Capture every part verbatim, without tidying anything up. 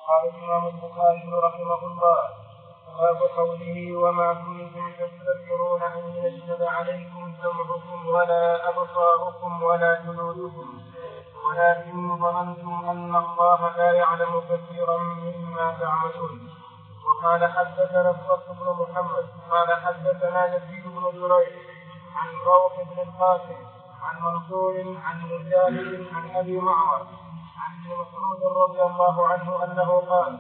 قال الإمام البخاري رحمه الله: باب قوله: وما كنتم تستكبرون أن يشهد عليكم سمعكم ولا أبصاركم ولا جلودكم ولكن ظننتم أن الله لا يعلم كثيرا مما تعملون. وقال حدثنا الفضل بن محمد قال حدثنا يزيد بن جريج عن روح بن القاسم عن منصور عن مجاهد عن أبي معمر عن ابن مسعود رضي الله عنه أنه قال: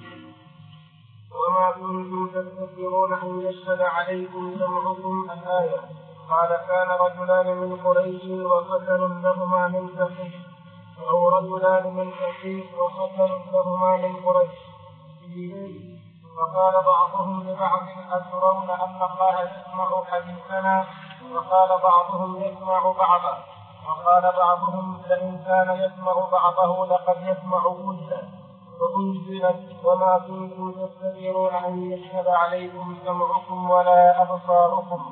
وما كنتم تستكبرون أن يشهد عليكم سمعكم الآية. قال: كان رجلان من قريش وفتن لهما من ثقيف، أو رجلان من ثقيف وفتن لهما من قريش. فقال بعضهم لبعض: أترون أن الله يسمع حديثنا؟ وقال بعضهم: يسمع بعضه. وقال بعضهم: لئن كان يسمع بعضه لقد يسمع كله. فأنزلت: وما كنتم تستكبرون أن يشهد عليكم سمعكم ولا أبصاركم.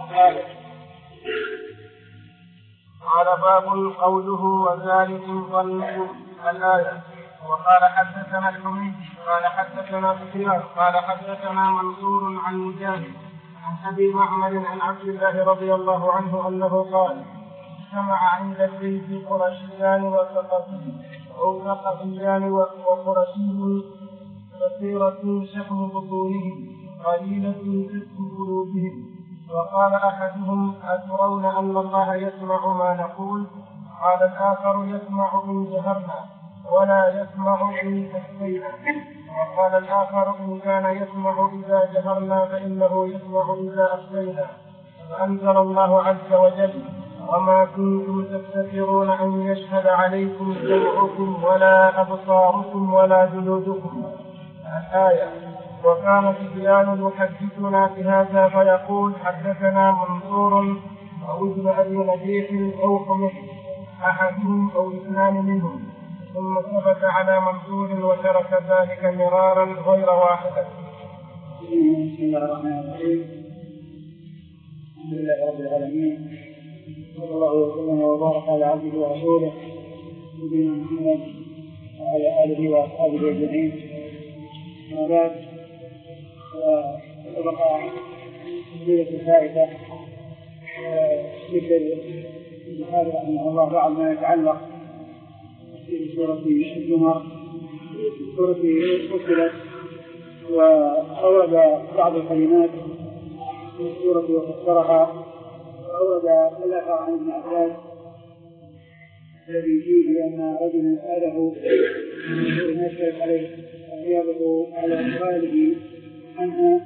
قال: باب قوله: وذلك ظنكم الآية. وقال حدثنا الحميدي قال حدثنا سفيان قال حدثنا منصور عن مجاهد عن أبي معمر عن عبد الله رضي الله عنه أنه قال: اجتمع عند البيت قرشيان وثقفي أو ثقفيان وقرشي كثيرة شحم بطونهم قليلة كسب قلوبهم. وقال أحدهم: أترون أن الله يسمع ما نقول؟ قال الآخر: يسمع إن جهرنا ولا يسمع إن أخفينا. وقال الآخر: إن كان يسمع إذا جهرنا فإنه يسمع إذا أخفينا. فأنزل الله عز وجل: وما كنتم تستكبرون أن يشهد عليكم سمعكم ولا أبصاركم ولا جلودكم. الآية. وكان سفيان يحدثنا بهذا فيقول: حدثنا منصور أو ابن أبي نجيح أو حميد أحدهم أو اثنان منهم، ثم ثبت على منصور وترك ذلك مرارا غير واحدة. بسم الله الرحمن الرحيم. الحمد لله رب العالمين، صلى الله وسلم وبارك على عبده ورسوله نبينا محمد وعلى آله وأصحابه أجمعين. أما بعد، فسبق تسجيل الفائدة ذكر البخاري رحمه الله بعض ما يتعلق في سورة الزمر. سورة فصلت وأورد بعض الكلمات في السورة وفسرها، وأورد الأثر عن ابن عباس الذي فيه أن رجلا سأله أن يشهد عليه أن على سؤاله عنها،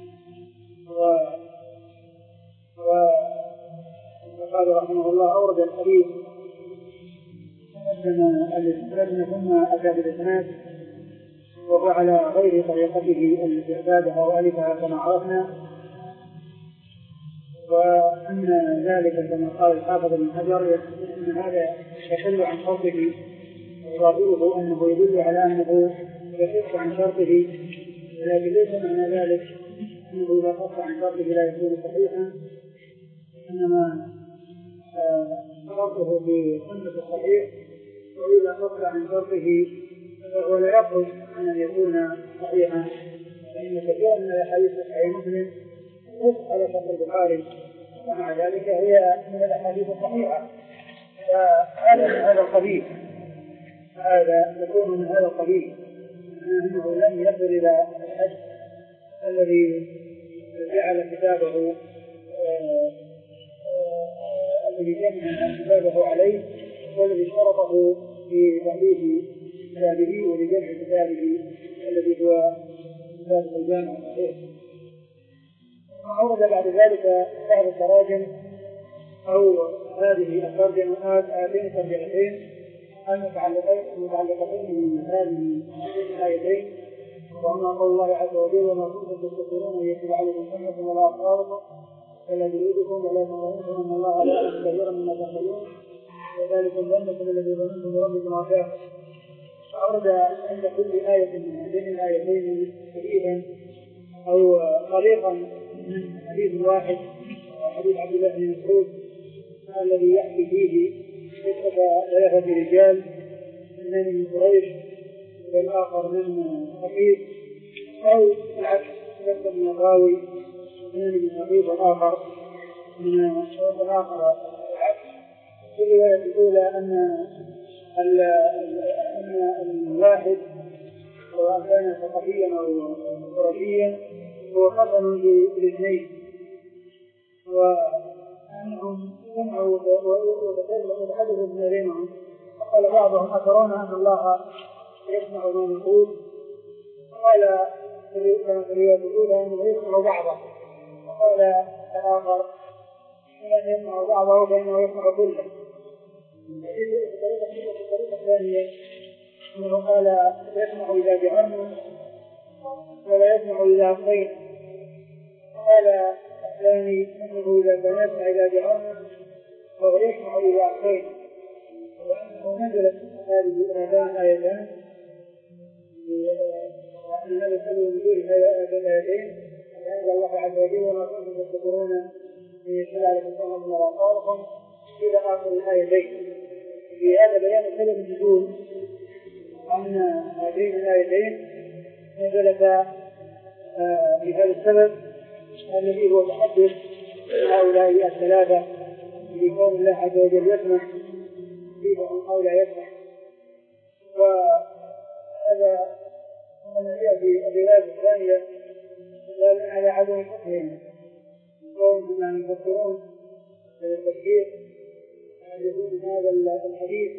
وقال رحمه الله: أورد الحديث لكن ثم أتى بالإسناد وهو على غير طريقته التي اعتادها وألفها كما عرفنا، وأن ذلك كما قال الحافظ بن حجر أن هذا يحل عن شرطه، وظاهره أنه يدل على أنه يخف عن شرطه، لكن ليس معنى ذلك أنه إذا خف عن شرطه لا يكون صحيحا، إنما شرطه في سنة الصحيح، وإذا خف عن شرطه فهو لا يخرج عن أن يكون صحيحا، فإن كثيرا من الأحاديث صحيح مسلم خف على شرط البخاري، ومع ذلك هي من الأحاديث الصحيحة. فهذا من هذا القبيل، هذا يكون من هذا القبيل، أنه لم يصل إلى الحد الذي جعل كتابه الذي جمع كتابه عليه، والذي شرطه في تأليف كتابه ولجمع كتابه الذي هو كتاب الجامع الصحيح. وأورد بعد ذلك بعض التراجم أو هذه الترجمات آتين ترجمتين المتعلقتين من هذه الآيتين: وأما قول الله عز وجل: وما كنتم تستكبرون أن يشهد عليكم سمعكم ولا أبصاركم ولا جلودكم ولا ظننتم أن الله لا يعلم كثيرا مما تعملون وذلك ظنكم الذي ظننتم بربكم أرجاكم. فأورد عند كل آية من هذين الآيتين حديثا أو طريقا من حديث واحد، حديث عبد الله بن مسعود الذي يحكي فيه قصة ثلاثة رجال من قريش والآخر من نقيض، أو العكس يكتب من الراوي من نقيض والآخر من الآخر العكس. في الرواية الأولى أن أن الواحد سواء كان ثقافيا أو قرشيا هو قسم بالاثنين، وأنهم سمعوا وتحدثوا فيما بينهم، فقال بعضهم أترون أن الله يسمع ما نقول؟ قال كما في الرواية الأولى أنه يسمع بعضه، وقال الآخر إن يسمع بعضه فإنه يسمع كله. الطريقة الثانية أنه قال يسمع إذا جهرنا ولا يسمع إذا أخطينا. قال الثاني أنه إذا كان يسمع إذا جهرنا وهو يسمع إذا أخطينا، وأنه نزلت هذه هذان آيتان وأن هذا السبب نزول هذين الآيتين أنزل الله عز وجل وما كنتم تذكرون من يشهد عليكم فهم ولا طاركم إلى آخر الآيتين. في هذا بيان سبب النزول أن هذين الآيتين نزلتا بهذا السبب الذي هو تحدث هؤلاء الثلاثة بكون الله عز وجل يسمح فيهم أو لا يسمح. وهذا من في الرواية الثانية دل على عدم فقههم، كونهم يفكرون بالتفكير يقول هذا الحديث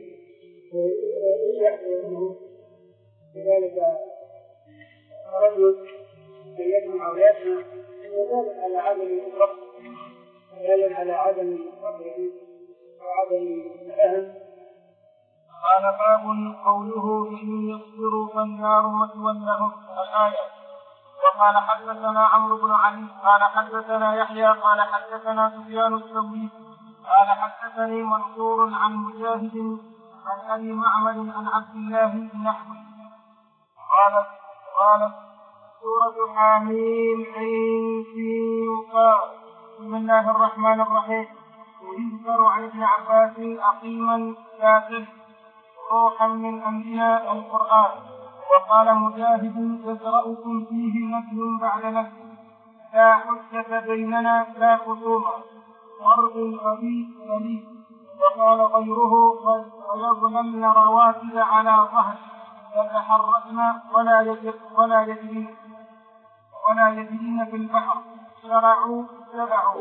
ويحكي منه لذلك رجل يسمع أو يسمع ودل على عدم الفقه، دل على عدم فقهه وعدم فهم. قال باب قوله إن يصبروا فالنار مثوى لهم الآية. وقال حدثنا عمرو بن علي قال حدثنا يحيى قال حدثنا سفيان الثوري قال حدثني منصور عن مجاهد عن أبي معمر عن عبد الله نحوه قال قال سورة حميم عين سين قاف. بسم الله الرحمن الرحيم. يذكر عن ابن عباس أقيما كاتب روحا من أنبياء القرآن. وقال مجاهد يقرأكم فيه نفل بعد نفل لا حجة بيننا لا خصومة أرض الغبي غليل. وقال غيره ويظلمن رواتب على ظهر يتحركن ولا يجرين ولا يجرين ولا يجرين في البحر شرعوا شرعوا.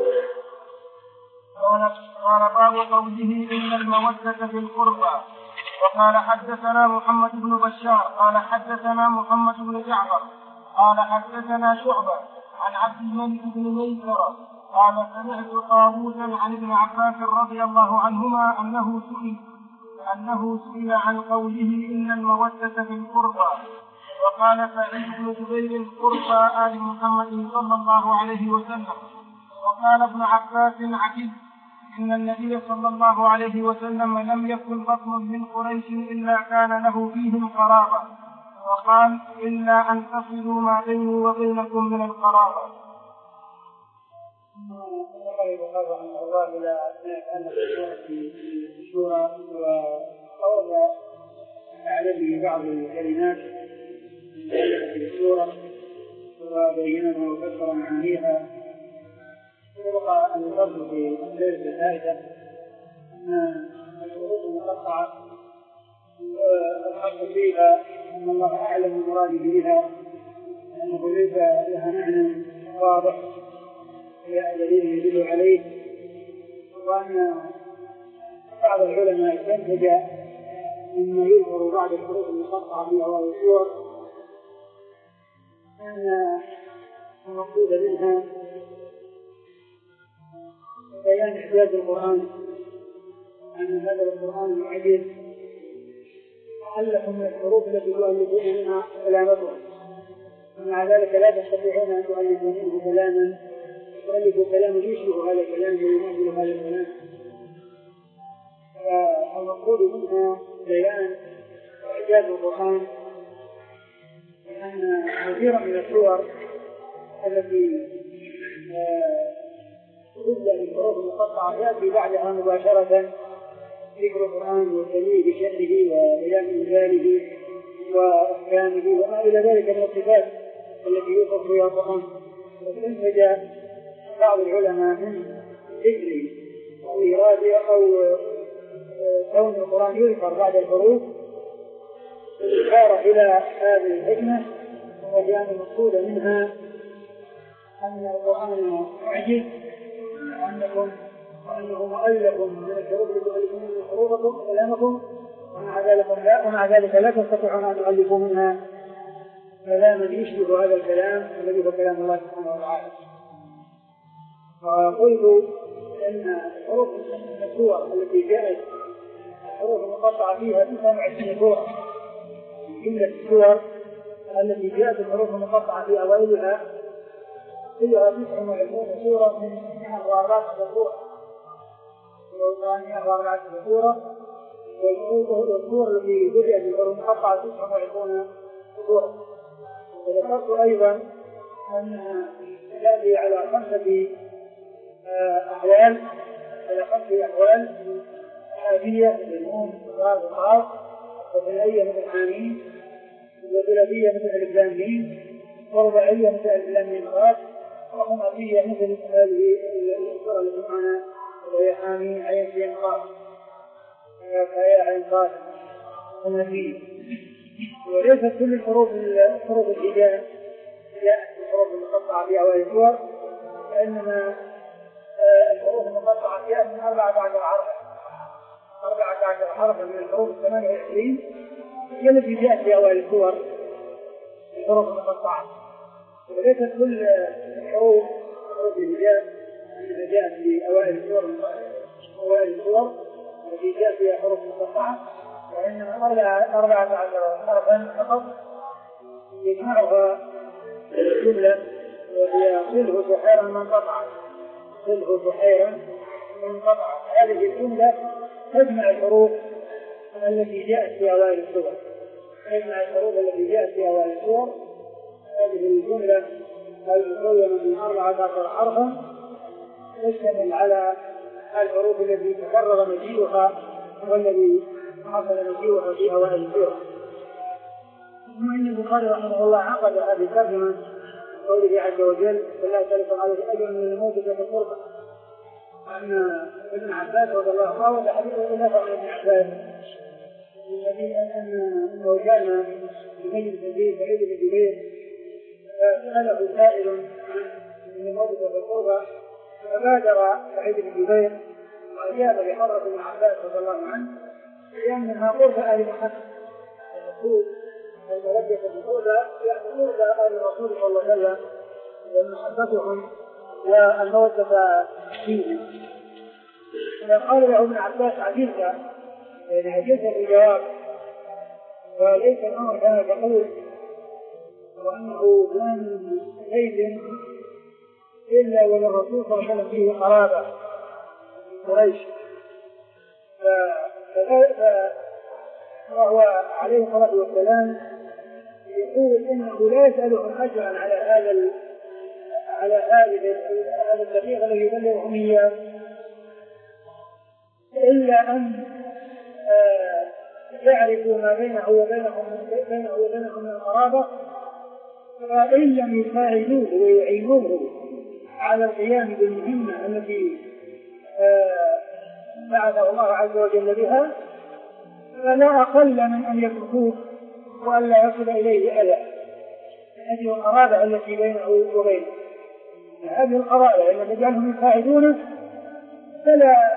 قال باب قوله إن المودة في القربى. وقال حدثنا محمد بن بشار قال حدثنا محمد بن جعفر قال حدثنا شعبة عن عبد الملك بن ميسرة قال سمعت طاووسا عن ابن عباس رضي الله عنهما أنه سئل أنه سئل عن قوله إن المودة في القربى. وقال سعيد بن جبير قربى آل محمد صلى الله عليه وسلم. وقال ابن عباس عجيب إن النبي صلى الله عليه وسلم لم يكن بطن من قريش إلا كان له فيهم قرابة. وقال إلا أن تصلوا ما بيني وبينكم من القرابة. وقال عن الله إلى أن في الشورى وقول أعلم بعض الكلمات في السورة وبينها وفسر معانيها. وقع أن الفضل في الليلة الثالثة أن الشروط المقطعة والحق فيها أن الله أعلم المراد بها، أنه ليس لها معنى واضح هي دليل يدل عليه. وأن بعض العلماء استنتج مما يظهر بعد الحروف المقطعة في أوائل السور أن المقصود منها بيان إحداث القرآن، أن هذا القرآن معجز محلق من الحروف التي تؤلفون منها كلامكم، ومع ذلك لا تستطيعون أن تؤلفوا منه كلاما تؤلفوا كلاما يشبه هذا الكلام ويماثل هذا الكلام. فالمقصود منها بيان إعجاز القرآن، لأن كثيرا من الصور التي تبدأ بالحروف المقطعة يأتي بعدها مباشرة ذكر القرآن والدليل بشأنه وبيان إنزاله وإحكام كلامه وما إلى ذلك من الصفات التي يوصف بها القرآن. واستنتج بعض العلماء من ذكر أو إيراد أو كون القرآن يذكر بعد الحروف إشارة إلى هذه الحكمة، وكان المقصود منها أن القرآن معجز، وأنكم وأنه مؤلف من الحروف لتؤلفون من حروفكم كلامكم، ومع ذلك لا ومع ذلك لا تستطيعون أن تؤلفوا منها كلاما يشبه هذا الكلام الذي هو كلام الله سبحانه وتعالى. وقلت أن حروف السور التي جاءت الحروف المقطعة فيها تسعة وعشرين سورة، جملة السور التي جاءت الحروف المقطعة في أوائلها كلها تسعة وعشرين سورة من مئة وأربعة سورة، مئة وأربعة سورة، والسور التي بدأت بالحروف المقطعة تسعة وعشرين سورة. وذكرت أيضا أن هذه على خمسة أحوال على خمسة أحوال حادية مثل النون والراء والقاف، وثنائية مثل حامين، وثلاثية مثل ألف لام ميم، ورباعية مثل ألف لام ميم قاف، وخماسية مثل هذه السورة التي معنا وهي حامين عين سين قاف فهي عين قاف خماسية. وليست كل الحروف الحروف الهجاء جاءت الحروف المقطعة في أوائل السور، وإنما الحروف المقطعة جاءت من أربعة عشر حرفا أربعة عشر حرفا من الحروف الثمانية وعشرين هي التي جاءت في أوائل السور الحروف المقطعة. وليست كل الحروف حروف الهجاء التي جاءت في أوائل السور أوائل السور التي جاءت فيها حروف مقطعة، وإنما أربعة عشر حرفا فقط يجمعها الجملة، وهي صله سحيرا منقطعا صله سحيرا منقطعا. هذه الجملة تجمع الحروف التي جاءت في أوائل السور تجمع الحروف التي جاءت في أوائل السور هذه الجملة المكونة من أربعة عشر حرفا تشتمل على الحروف التي تكرر مجيئها والذي حصل مجيئها في أوائل السور. ثم إن البخاري رحمه الله عقد هذه الترجمة قوله عز وجل: فلا يسألكم عليه أجر من الموت كالقربى. أن ابن عباس رضي الله عنه حديث إلى ابن عباس الذي أنه كان يميز به سعيد بن جبير فسأله سائل من الموت كالقربى، فبادر سعيد بن جبير وأجاب بحضرة ابن عباس رضي الله عنه لأنها قربى آل محمد الرسول الموجهة بالقربى يعني قربى آل الرسول صلى الله عليه وسلم ومحبتهم والمودة فيهم. فقال له ابن عباس: عجزت يعني عجزت في الجواب، وليس الأمر كان تقول وأنه كان من زيد إلا وللرسول صلى الله عليه وسلم فيه قرابة قريش، فهو عليه الصلاة والسلام يقول إنه لا يسألهم أجرا على هذا على هذه هذا التبليغ الذي يبلغهم إياه إلا أن يعرفوا ما بينه وبينهم بينه وبينهم من القرابة، فإن لم يساعدوه ويعينوه على القيام بالمهمة التي بعثه الله عز وجل بها فلا أقل من أن يتركوه وأن لا يصل إليه أذى. هذه القرابة التي بينه وبينه، هذه القرابة التي تجعلهم يساعدونه فلا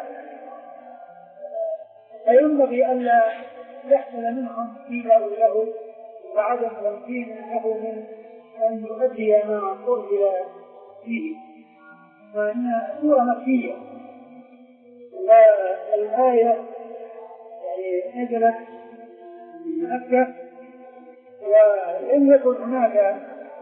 فينبغي أن لا يحصل منهم إيذاء له وعدم تمكين له من أن يؤدي ما أرسل فيه، فإنها سورة مكية. والآية يعني نزلت في مكة ولم يكن هناك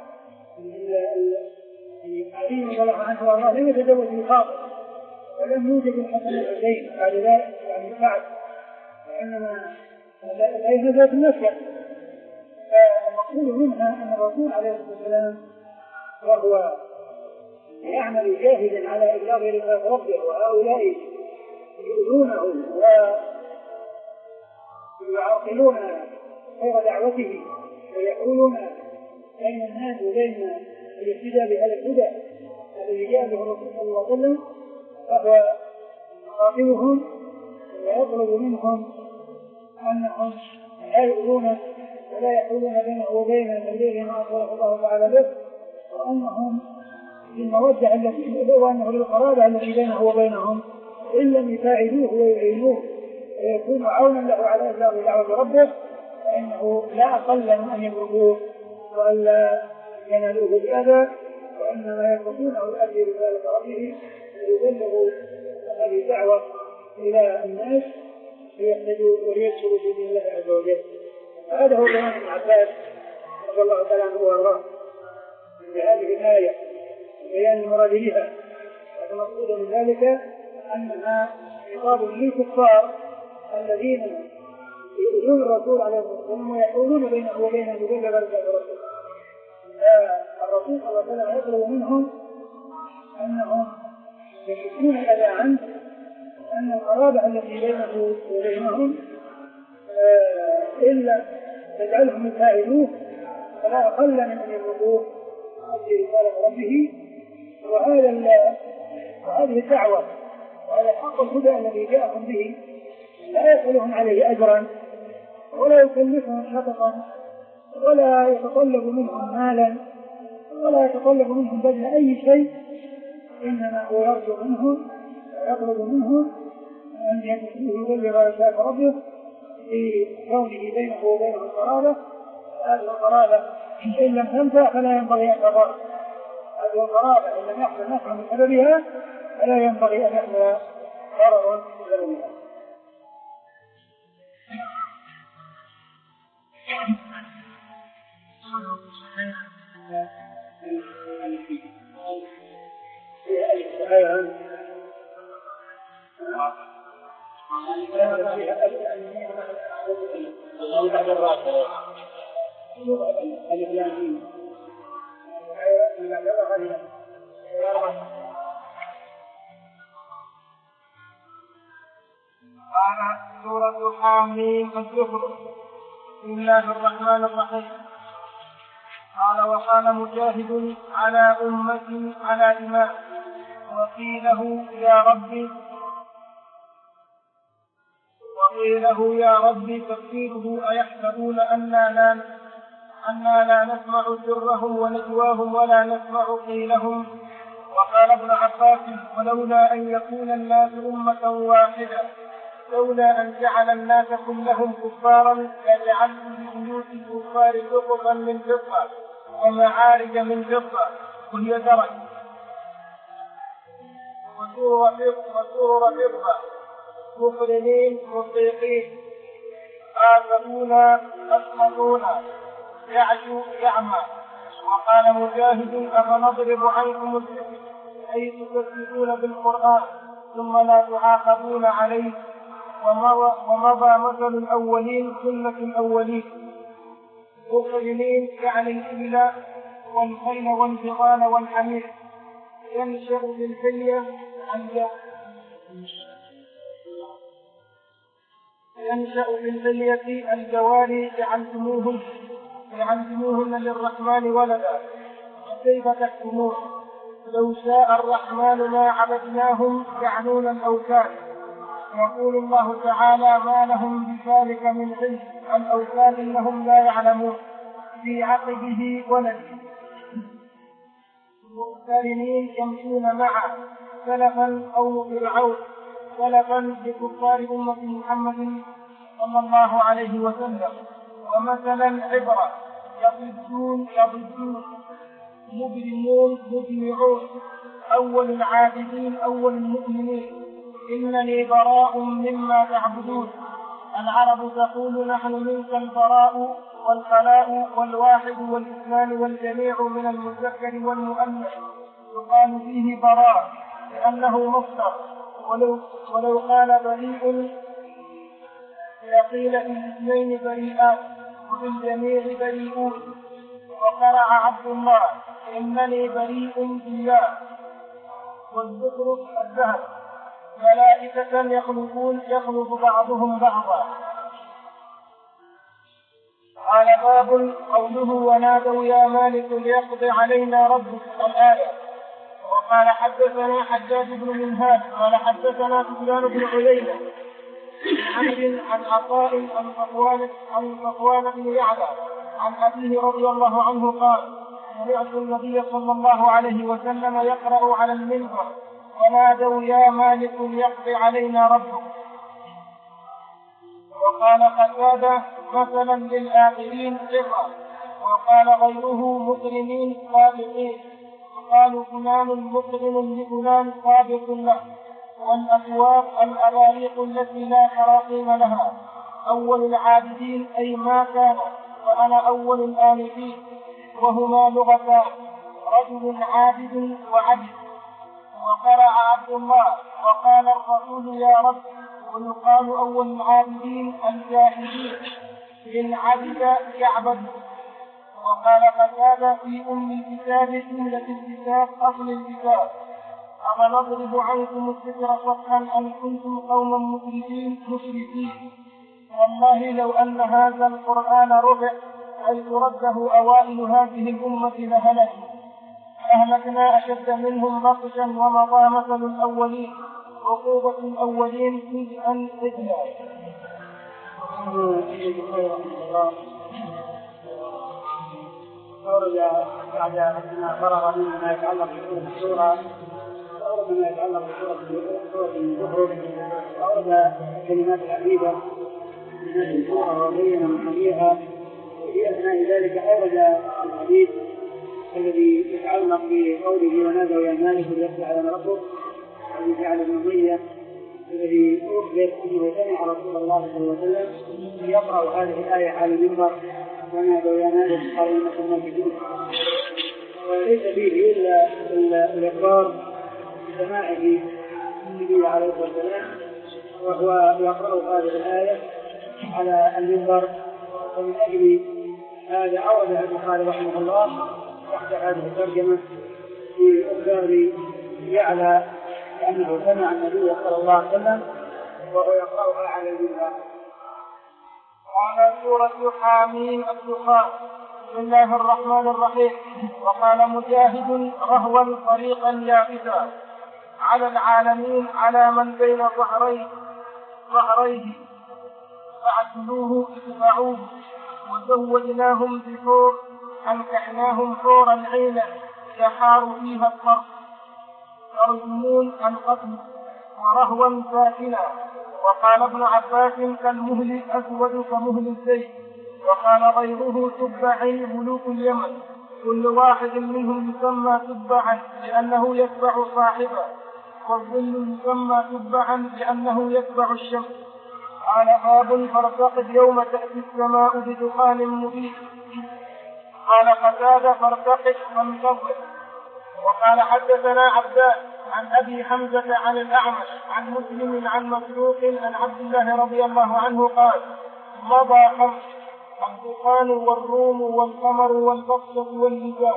علي رضي الله عنه وارضاه لم يتزوج الخاطر ولم يوجد الحسن والحسين بعد ذلك يعني بعد، وإنما الآية نزلت في مكة. فالمقصود منها أن الرسول عليه الصلاة والسلام وهو يعمل جاهدا على إبلاغ رسالة ربه وهؤلاء يؤذونه ويعرقلون خير دعوته ويحولون بين الناس وبين الاهتداء بهذا الهدى الذي جاء به الرسول صلى الله عليه وسلم، فهو يخاطبهم ويطلب منهم أنهم لا يؤذون ولا يحولون بينه وبين الذي ما أخبره الله تعالى به، وأنهم بالمودة التي وأنه للقرابة التي بينه وبينهم إن لم يساعدوه ويعينوه ويكون عونا له على إبلاغ دعوة ربه، فإنه لا أقل من أن يبرزوه وألا ينالوه بأذى، وإنما يتركونه يؤدي رسالة ربه ويبلغ هذه الدعوة إلى الناس ليهتدوا وليدخلوا في دين الله عز وجل. هذا هو بيان ابن عباس رضي الله تعالى عنه وارضاه بهذه الآية بيان المراد بها. المقصود من ذلك أنها خطاب للكفار الذين يؤذون الرسول عليه الصلاة والسلام ويحولون بينه وبين أن يبلغ رسالة الرسول. الرسول صلى الله عليه وسلم يطلب منهم أنهم يكفون الأذى عنه، أن القرابة التي بينه وبينهم إلا تجعلهم يساعدوه فلا أقل من أن يبلغوه في رسالة ربه. وهذا وهذه الدعوة وهذا حق الهدى الذي جاءهم به لا يسألهم عليه أجرا ولا يكلفهم شططا ولا يتطلب منهم مالا ولا يتطلب منهم بذل أي شيء، إنما هو يرجو منهم ويطلب منهم أن يبلغ رسالة ربه في كونه بينه وبينه القرابة. هذه القرابة إن لم تنفع فلا ينبغي أن تضر، هذه القرابة إن لم يحصل نفع من سببها فلا ينبغي أن يحصل ضرر من سببها. قال سورة حاميم الزخرف. بسم الله الرحمن الرحيم. قال وقال مجاهد على أمة على إمام وقيله يا ربي وقيله يا ربي تفسيره أيحسبون أننا لا أننا لا نسمع سرهم ونجواهم ولا نسمع قيلهم. وقال ابن عباس ولولا أن يكون الناس أمة واحدة لولا أن جعل الناس كلهم كفارا لجعلوا لبيوت الكفار سقفا من فضة ومعارج من فضة وهي درج وسور فضة مقرنين مطيقين آخرون أسمرون يعجو يعمى. وقال مجاهد أفنضرب عنكم الذكر أي تكذبون بالقرآن ثم لا تعاقبون عليه. ومضى مثل الأولين سنة الأولين مقرنين يعني الإبل والخيل والبغال والحمير ينشأ بالحلية عن ينشأ بالحلية الجواري جعلتموهن جعلتموهن للرحمن ولدا فكيف تحكمون لو شاء الرحمن ما عبدناهم يعنون الأوثان. يقول الله تعالى ما لهم بذلك من علم الأوثان إنهم لا يعلمون في عقبه ولده مقترنين يمشون معه سلفا أو فرعون سلفا بكفار أمة محمد صلى الله عليه وسلم. ومثلا عبرة يضدون يضدون مجرمون مجمعون أول العابدين أول المؤمنين إنني براء مما تعبدون. العرب تقول نحن منك البراء والخلاء والواحد والاثنان والجميع من المذكر والمؤنث يقال فيه براء لأنه مصدر. ولو, ولو قال بريء لقيل في الاثنين بريئات وفي الجميع بريئون. وقرأ عبد الله إنني بريء بالله. والذكر الذهب ملائكة يخلقون يخلق بعضهم بعضا. قال باب قوله ونادوا يا مالك ليقضي علينا ربك الآية. وقال حدثنا حجاج بن منهال قال حدثنا سفيان بن عيينة عن عن عطاء عن صفوان عن صفوان بن يعلى عن أبيه رضي الله عنه قال سمعت النبي صلى الله عليه وسلم يقرأ على المنبر ونادوا يا مالك ليقضي علينا ربك. وقال قتادة مثلا للآخرين ثقة، وقال غيره مقرنين سابقين، وقالوا فلان مقرن لفلان سابق له. والأسواق الأباريق التي لا تراقيم لها. أول العابدين أي ما كان، وأنا أول الآلفين، وهما لغتان رجل عابد وعبد. وقرأ عبد الله وقال الرسول يا رب، ويقال أول العابدين الجاهلين من عبد يعبد. وقال قتادة في أم الكتاب جملة الكتاب أصل الكتاب أفنضرب عنكم الذكر صفحا أن كنتم قوما مشركين مشركين والله لو أن هذا القرآن ربع أي رده أوائل هذه الأمة لهلكوا أهلكنا أشد منهم بطشا ومضى مثل الأولين عقوبة الأولين جزءا إذنا. أورد بعد أن فرغ مما يتعلق بالسورة أورد ما يتعلق بسورة الزخرف، أورد كلمات العقيدة من السورة وبين محاميها، وفي أثناء ذلك أورد الحديث الذي يتعلق بقوله ونادوا يا مالك ليقضي علينا ربك، الذي جعل بن أمية الذي أخبر أنه سمع رسول الله صلى الله عليه وسلم يقرأ هذه الآية على المنبر ونادوا يا مالك قالوا إنكم مالكون. وليس فيه إلا الإقرار بسماعه النبي عليه الصلاة والسلام وهو يقرأ هذه الآية على المنبر. ومن أجل هذا أورد البخاري رحمه الله تحت هذه الترجمة في أخبار يعلى لأنه سمع النبي صلى الله عليه وسلم وهو يقرأها على المنبر. قال سورة حاميم الدخان. بسم الله الرحمن الرحيم. وقال مجاهد رهوا طريقا يابسا على العالمين على من بين ظهريه ظهريه فاعتلوه اتبعوه وزوجناهم بحور أنكحناهم حورا عينا يحار فيها الطرف يرجمون القتل ورهوا ساكنا. وقال ابن عباس كالمهل أسود كمهل الزيت. وقال غيره تبع ملوك اليمن كل واحد منهم يسمى تبعا لأنه يتبع صاحبه، والظل يسمى تبعا لأنه يتبع الشمس. قال باب فارتقب يوم تأتي السماء بدخان مبين. قال قتادة فارتقب فانتظر. وقال حدثنا عبدان عن أبي حمزة عن الأعمش عن مسلم عن مسروق عن عبد الله رضي الله عنه قال مضى خمس الدخان والروم والقمر والبطشة واللسان.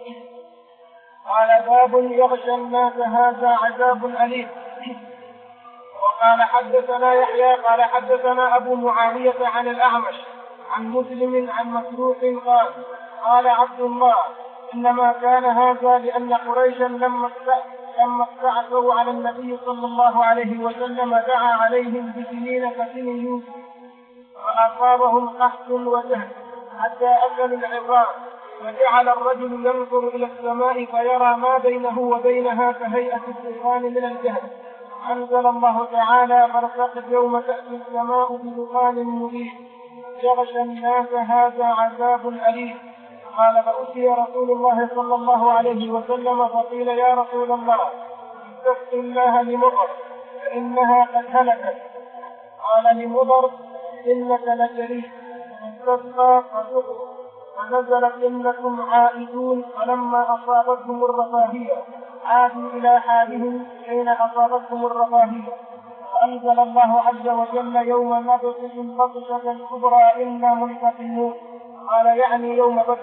قال باب يغشى الناس هذا عذاب أليم. وقال حدثنا يحيى قال حدثنا أبو معاوية عن الأعمش عن مسلم عن مسروق قال قال عبد الله إنما كان هذا لأن قريشا لما لما استعثوا على النبي صلى الله عليه وسلم دعا عليهم بسنين كسن يوسف فأصابهم قحط وجهل حتى أكلوا العظام، وجعل الرجل ينظر إلى السماء فيرى ما بينه وبينها كهيئة الدخان من الجهل. أنزل الله تعالى فارتقب يوم تأتي السماء بدخان مبين يغشى الناس هذا عذاب أليم. قال فأتي رسول الله صلى الله عليه وسلم فقيل يا رسول الله استسق الله لمضر فإنها قد هلكت. قال لمضر إنك لجريء استسقى فسقوا فنزلت إنكم عائدون فلما أصابتهم الرفاهية عادوا إلى حالهم حين أصابتهم الرفاهية. فأنزل الله عز وجل يوم نبطش البطشة الكبرى إنا منتقمون. قال يعني يوم بدر.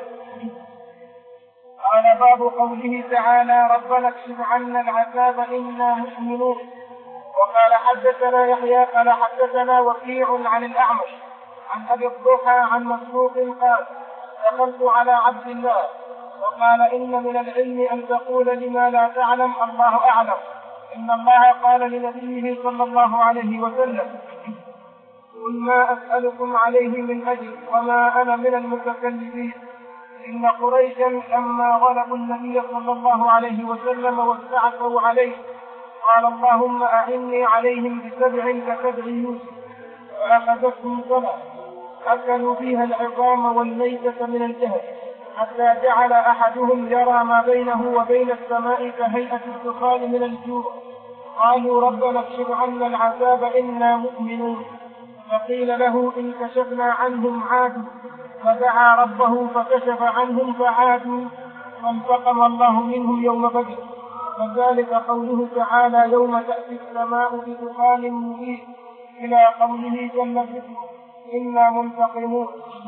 قال باب قوله تعالى ربنا اكشف عنا العذاب إنا مؤمنون. وقال حدثنا يحيى قال حدثنا وكيع عن الأعمش عن أبي الضحى عن مسروق قال دخلت على عبد الله وقال إن من العلم أن تقول لما لا تعلم الله أعلم. إن الله قال لنبيه صلى الله عليه وسلم قل ما أسألكم عليه من أجر وما أنا من المتكلفين. إن قريشا لما غلبوا النبي صلى الله عليه وسلم واستعصوا عليه قال اللهم أعني عليهم بسبع كسبع يوسف فأخذتهم سنة أكلوا فيها العظام والميتة من الجهل حتى جعل أحدهم يرى ما بينه وبين السماء كهيئة الدخان من الجوع. قالوا ربنا اكشف عنا العذاب إنا مؤمنون. فقيل له إن كشفنا عنهم عادوا فدعا ربه فكشف عنهم فعادوا فانتقم الله منهم يوم بدر. وذلك قوله تعالى يوم تأتي السماء بدخان مبين إلى قوله جل ذكره إنا منتقمون.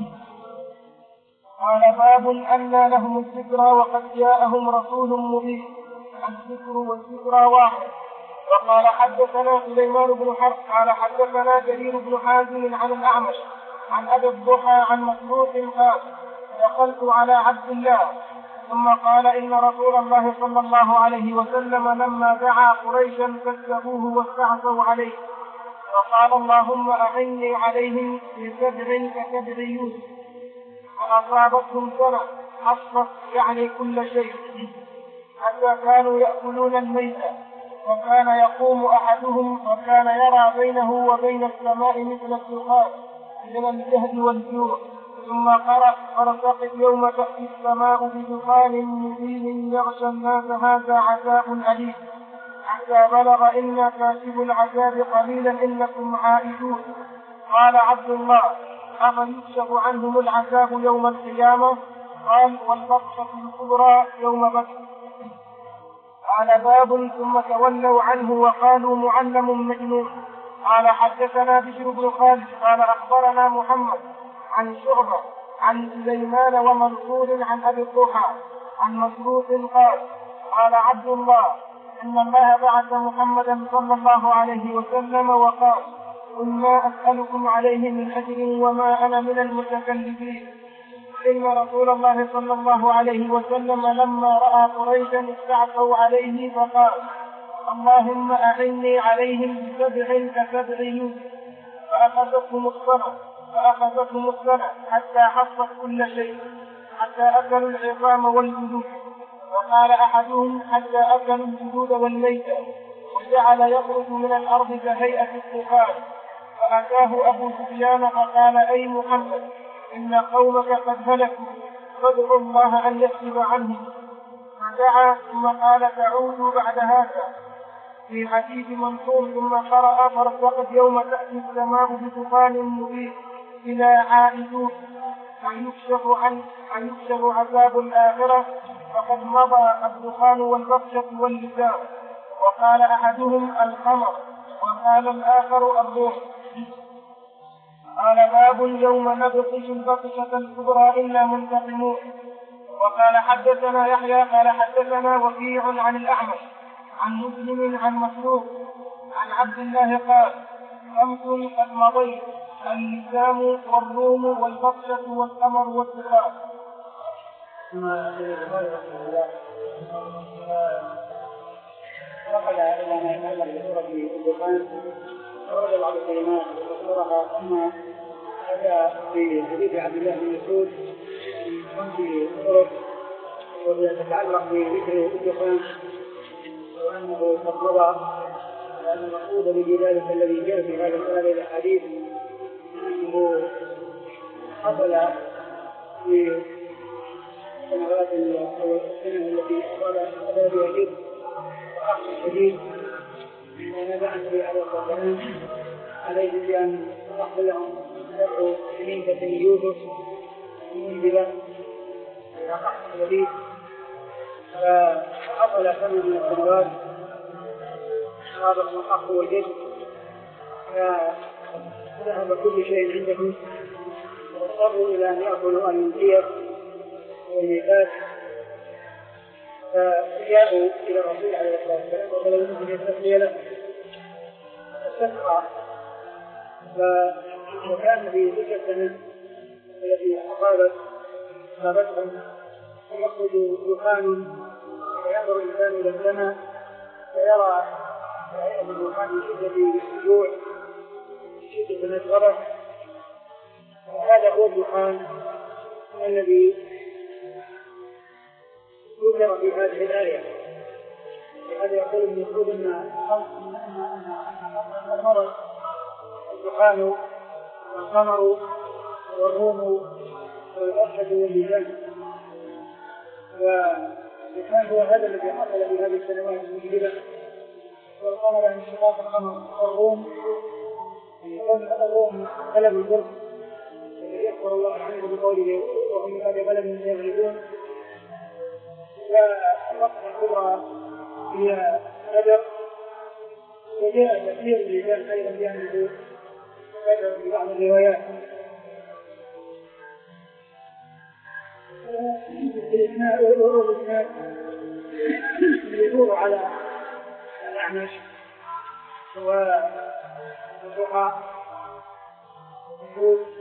قال باب أنى لهم الذكرى وقد جاءهم رسول مبين. الذكر والذكرى واحد. وقال حدثنا سليمان بن حرب قال حدثنا جرير بن حازم عن الأعمش عن أبي الضحى عن مسروق قال دخلت على عبد الله ثم قال إن رسول الله صلى الله عليه وسلم لما دعا قريشا كذبوه واستعصوا عليه وقال اللهم أعني عليهم بسبع كسبع يوسف فأصابتهم سنة حصت يعني كل شيء حتى كانوا يأكلون الميتة وكان يقوم أحدهم وكان يرى بينه وبين السماء مثل الدخان من الجهد والجوع. ثم قرأ فارتقب يوم تأتي السماء بدخان مبين يغشى الناس هذا عذاب أليم حتى بلغ إنا كاشف العذاب قليلا إنكم عائدون. قال عبد الله أفيكشف عنهم العذاب يوم القيامة؟ قال والبطشة الكبرى يوم بدر. قال باب ثم تولوا عنه وقالوا معلم مجنون. قال حدثنا بشر بن خالد قال أخبرنا محمد عن شعبة عن سليمان ومنصور عن أبي الضحى عن مسروق قال قال عبد الله إن الله بعث محمدا صلى الله عليه وسلم وقال قل ما أسألكم عليه من أجر وما أنا من المتكلفين. إن رسول الله صلى الله عليه وسلم لما رأى قريشا استعصوا عليه فقال اللهم أعني عليهم بسبع كسبع يوسف فأخذتهم السنة فأخذتهم السنة حتى حصت كل شيء حتى أكلوا العظام والجلود. وقال أحدهم حتى أكلوا الجلود والميتة وجعل يخرج من الأرض كهيئة الدخان. فأتاه أبو سفيان فقال أي محمد إن قومك قد هلكوا فادعوا الله أن يكشف عنهم. فدعا ثم قال تعودوا بعد هذا في حديث منصور ثم قرأ فارتقب يوم تأتي السماء بدخان مبين إلى عائدون فيكشف عن يكشف عذاب الآخرة فقد مضى الدخان والبطشة واللسان. وقال أحدهم القمر وقال الآخر الروح. قال باب يوم نبطش البطشة الكبرى إلا منتقمون. وقال حدثنا يحيى قال حدثنا وكيع عن الأعمش عن مسلم عن مسروق عن عبد الله قال خمس قد مضيت اللسان والروم والبطشة والقمر والدخان. وقال إلى ما يتعلق بسورة الدخان ورد بعض الكلمات وذكرها ثم أتى في حديث عبد الله بن مسعود في خمس طرق وتتعلق بذكر الدخان وأنه قد مضى وأن المقصود بذلك الذي جاء في هذا هذه الأحاديث أنه حصل في السنوات أو السنة التي قال بها جد وأخذ شديد عندما دعا النبي عليه الصلاة والسلام عليه بأن تحصل لهم سبع سنين كسن يوسف منزلا إلى أخذ شديد. فحصل سنة من السنوات هذا الأخ والجد فذهب كل شيء عندهم واضطروا إلى أن يأكلوا المنسية والميقات. فجاءوا إلى الرسول عليه الصلاة والسلام وطلبوا منه أن يستثني له فاستسقى وكان في تلك السنة التي أصابت أصابتهم يخرج دخان وينظر الإنسان إلى السماء فيرى هيئة الدخان بشدة الجوع بشدة المسغرة، وهذا هو الدخان الذي ذكر في هذه الآية. لهذا يقول ابن مسعود أن المرض الدخان والقمر والروم والأسد واللجان، وكان هو هذا الذي حصل في هذه السنوات المجددة. والقمر عن انشقاق القمر والروم الروم غلب البرد الذي يذكر الله عنه بقوله وهم من بعد غلب يغلبون. والوقت الكبرى هي بدر، وجاء كثير من الرجال ايضا بانه بدر في بعض الروايات. والإسناد يدور على الأعمش والضحى والمسعود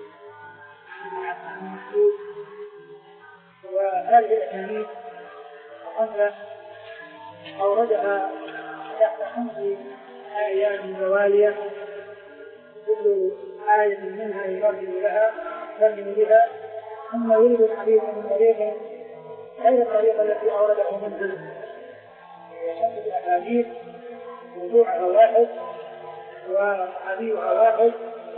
وهذه الأسانيد وقد أوردها تحت خمس آيات متوالية، كل آية منها يترجم لها يترجم بها، ثم يريد الحديث من طريق غير الطريقة التي أورده منها. شمس الأحاديث موضوعها واحد وحديثها واحد،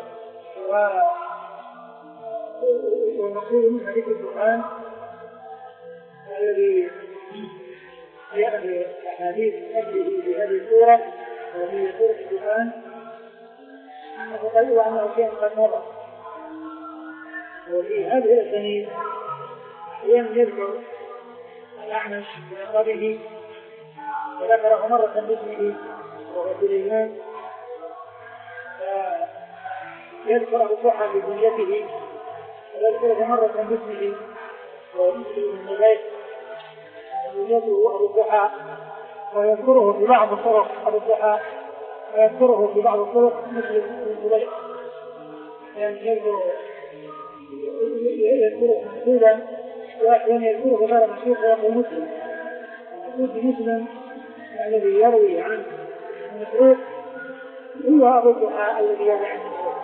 والمقصود من حديث القرآن الذي جاء في أحاديث قبله في هذه السورة وفي سورة القرآن أنه قالوا أنه شيء قد مضى. وفي هذه السنين أحيانا يذكر الأعمش بلقبه وذكره مرة باسمه وهو سليمان، يذكر الضحى بكنيته ويذكره مرة باسمه وهو مسلم بن زبير كنيته أبو الضحى، ويذكره في بعض الطرق أبو الضحى، ويذكره في بعض الطرق مسلم بن زبير، يعني يذكره يذكره محسوبا وأحيانا يذكره غير محسوب ويقول مسلم. يقول مسلم الذي يروي عنه المسعود هو أبو الضحى الذي يروي عنه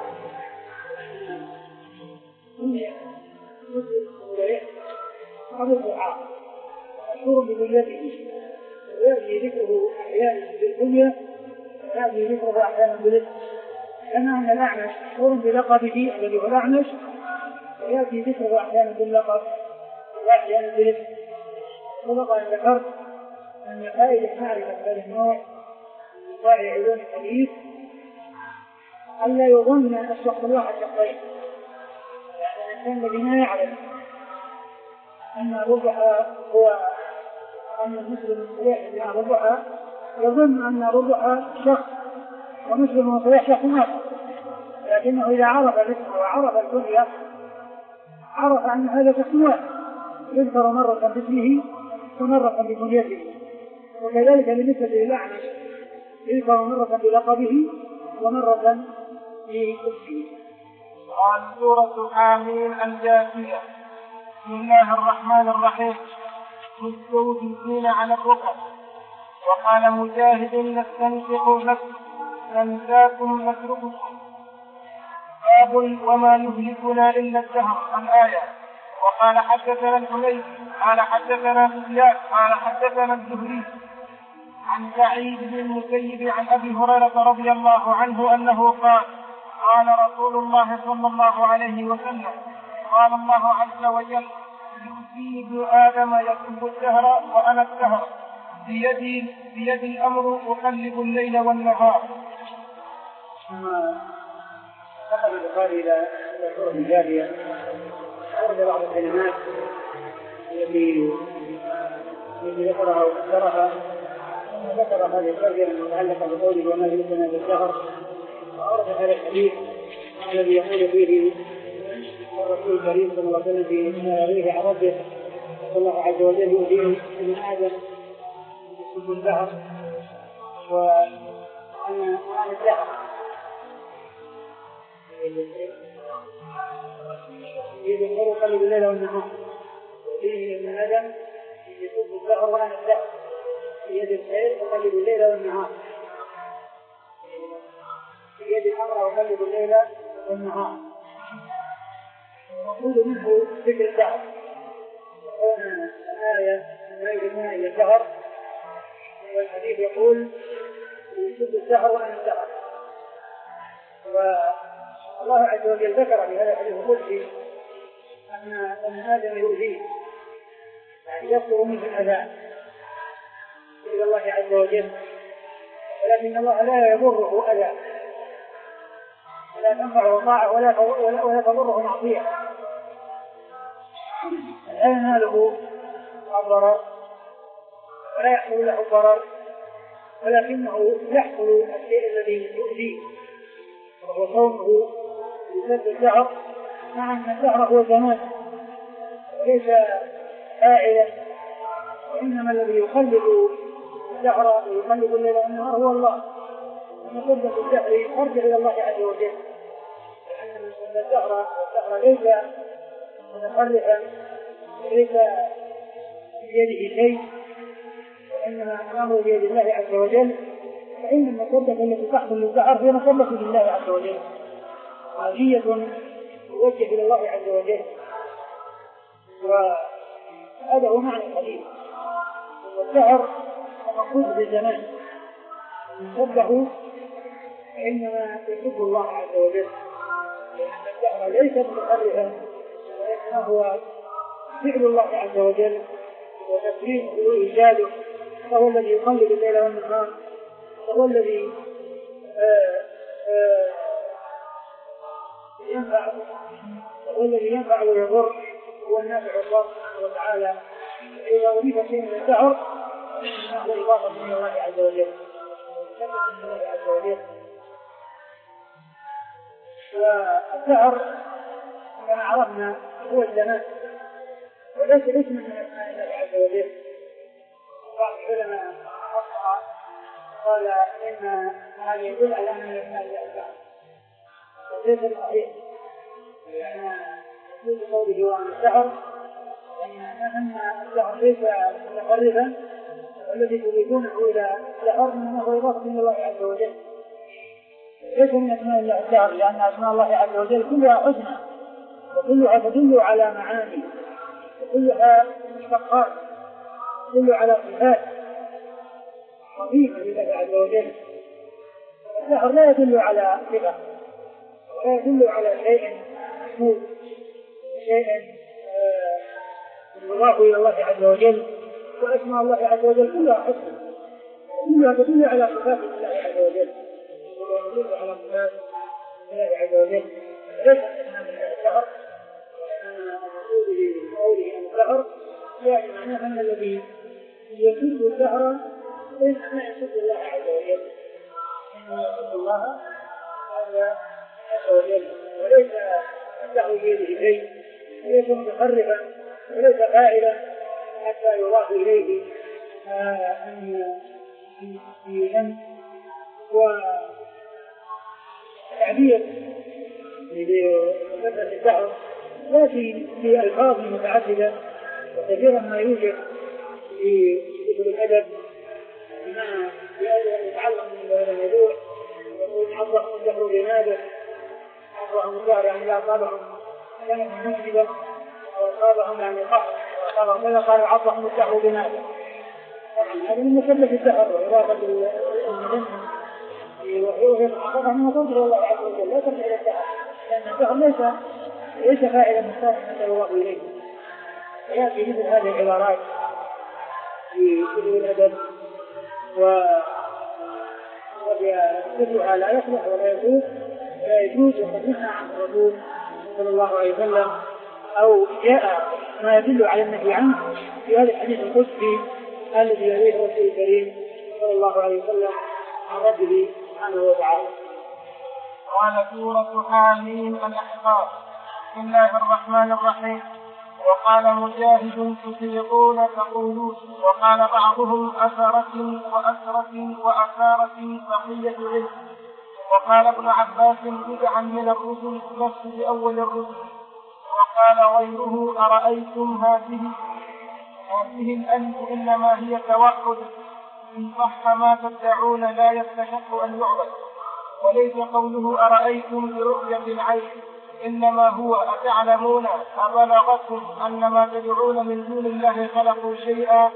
أبو الضحى مشهور بكنيته، ويأتي ذكره أحيانا بالكنية ويأتي ذكره أحيانا بالاسم، كما أن الأعمش مشهور بلقبه الذي هو الأعمش ويأتي ذكره أحيانا باللقب وأحيانا بالاسم. سبق أن ذكرت أن فائدة معرفة هذا النوع من طائع علوم الحديث ألا يظن الشخص الواحد شخصين، يعني الإنسان الذي ما يعلم أن أبو الضحى هو أن المسلم صحيح أبو الضحى يظن أن أبو الضحى شخص ومسلم صحيح شخص آخر، لكنه إذا عرف الاسم وعرف الكنية عرف أن هذا شخص واحد يذكر مرة باسمه ومرة بكنيته. وكذلك بالنسبة للأعمش يذكر مرة بلقبه ومرة باسمه. قال سورة حاميم الجاثية. بسم الله الرحمن الرحيم. مستوجبين على الرقب. وقال مجاهد نستنفق لك ننساكم نترككم. باب وما يهلكنا إلا الدهر الآية. وقال حدثنا الحميدي قال حدثنا سفيان قال حدثنا الزهري عن سعيد بن المسيب عن أبي هريرة رضي الله عنه أنه قال قال رسول الله صلى الله عليه وسلم قال الله عز وجل يؤتيني ابن آدم يسب الدهر وأنا الدهر بيدي بيد الأمر أقلب الليل والنهار. ثم دخل البخاري إلى سورة الجاثية أورد بعض الكلمات التي ذكرها وفسرها، ثم ذكر هذه الترجمة المتعلقة بقوله وما يهلكنا بالدهر، وأورد هذا الحديث الذي يقول فيه الرسول الكريم صلى الله عليه وسلم في يرويه عن ربه صلى الله عز وجل يؤتيه ابن آدم يسب الدهر وأنا الدهر يد الخير يقلب الليل والنهار، وفيه ابن آدم يصب الدهر وأنا الدهر. يد الخير يقلب الليل والنهار، يد الأمر يقلب الليل والنهار. وكل منه ذكر الدهر، وهنا الآية ما يجمعها إلى الدهر، والحديث يقول يصب الدهر وأنا الدهر. والله عز وجل ذكر في هذا الحديث القدسي أن ابن آدم يؤذيه، يعني يصدر منه الأذى إلى الله عز وجل، ولكن الله لا يضره أذى، ولا تنفعه طاعة ولا ولا تضره معصية، لا يناله الضرر ولا يحصل له الضرر، ولكنه يحصل الشيء الذي يؤذيه، وهو كونه يسد الدهر، مع أن الدهر هو زمان وليس فاعلا، وإنما الذي يقلب الدهر ويقلب الليل والنهار هو الله. أن قدرة الدهر ترجع إلى الله عز وجل، لأن الدهر الدهر ليس متفرقا، ليس بيده شيء، وإنما أمره بيد الله عز وجل. فإن المقدة التي تحصل للدهر هي مقدة لله عز وجل، عادية توجه إلى الله عز وجل. وهذا هو معنى الحديث. والدهر مقصود بالزمان، سبه إنما يحب الله عز وجل، لأن الدهر ليس متحركا، وإنما هو فعل الله عز وجل وتكريمه وإيجاده، فهو الذي يقلب الليل والنهار، فهو الذي آآ آآ ينفع هو الذي ينفع ويضر، هو النافع الضار وتعالى. إذا أضيف شيء من الدهر فهو إضافة من الله عز وجل، من الله عز وجل. والدهر كما عرفنا هو الزمان، وليس اسم من أسماء الله عز وجل. بعض العلماء قال إن هذا يدل على أن الأسماء الدهر ليس بصحيح، لأن يجوز قوله وأن الدهر أن الدهر ليس متفردا، والذي تريدونه إلى الدهر إنما هو إضافة من الله عز وجل، ليس من أسماء الله الدهر، لأن أسماء الله عز وجل كلها حسنى، وكلها تدل على معاني، وكلها مشتقات تدل على صفات عظيمة لله عز وجل. الدهر لا يدل على صفة، ولا يدل على شيء محمود، شيء يضاف إلى الله عز وجل. وأسماء الله عز وجل كلها حسنى، كلها تدل على صفات الله عز وجل، وتدل على صفات الله عز وجل. ليس من الدهر، وإنما المقصود بقوله عن الدهر يعني معناه أن الذي يسد الدهر ليس ما يسد الله عز وجل، إنما يسد الله عز وجل، وليس الدهر بيده شيء، وليس متخرفا، وليس فاعلا حتى يضاف إليه أن ينم. وتعبير لمدة الدهر يأتي في ألفاظ متعددة، وكثيرا ما يوجد في كتب الأدب بما يتعلق من هذا الموضوع، يقول عظهم الدهر بنابه، عظهم الدهر يعني لا أصابهم كانت منجبة، وأصابهم يعني قحط، وأصابهم كذا، قالوا عظهم الدهر بنابه. هذا من مسبة الدهر وإضافة المذنب وحيوه الحقيقة أنه تنظر الله عز وجل، لا ترجع إلى الدهر، لأن الدهر ليس ليس فاعلا مختارا نسأل الله إليه. ويأتي مثل هذه العبارات في كتب الأدب وكلها لا يصلح ولا يجوز لا يجوز وقد نهى عن الرسول صلى الله عليه وسلم، أو جاء ما يدل على النهي عنه في هذا الحديث القدسي الذي يرويه الرسول الكريم صلى الله عليه وسلم عن ربه سبحانه وتعالى. قال سورة حاميم الأحقاف. بسم الله الرحمن الرحيم. وقال مجاهد تسيطون تقولون، وقال بعضهم أثرة وأثرة وأثارة بقية علم، وقال ابن عباس بدعا من الرسل نفس بأول الرسل. وقال غيره أرأيتم هذه هذه الألف إنما هي توحد إن صح ما تدعون لا يستحق أن يعبد، وليس قوله أرأيتم برؤية العين، إنما هو أتعلمون أبلغكم أن ما تدعون من دون الله خلقوا شيئا.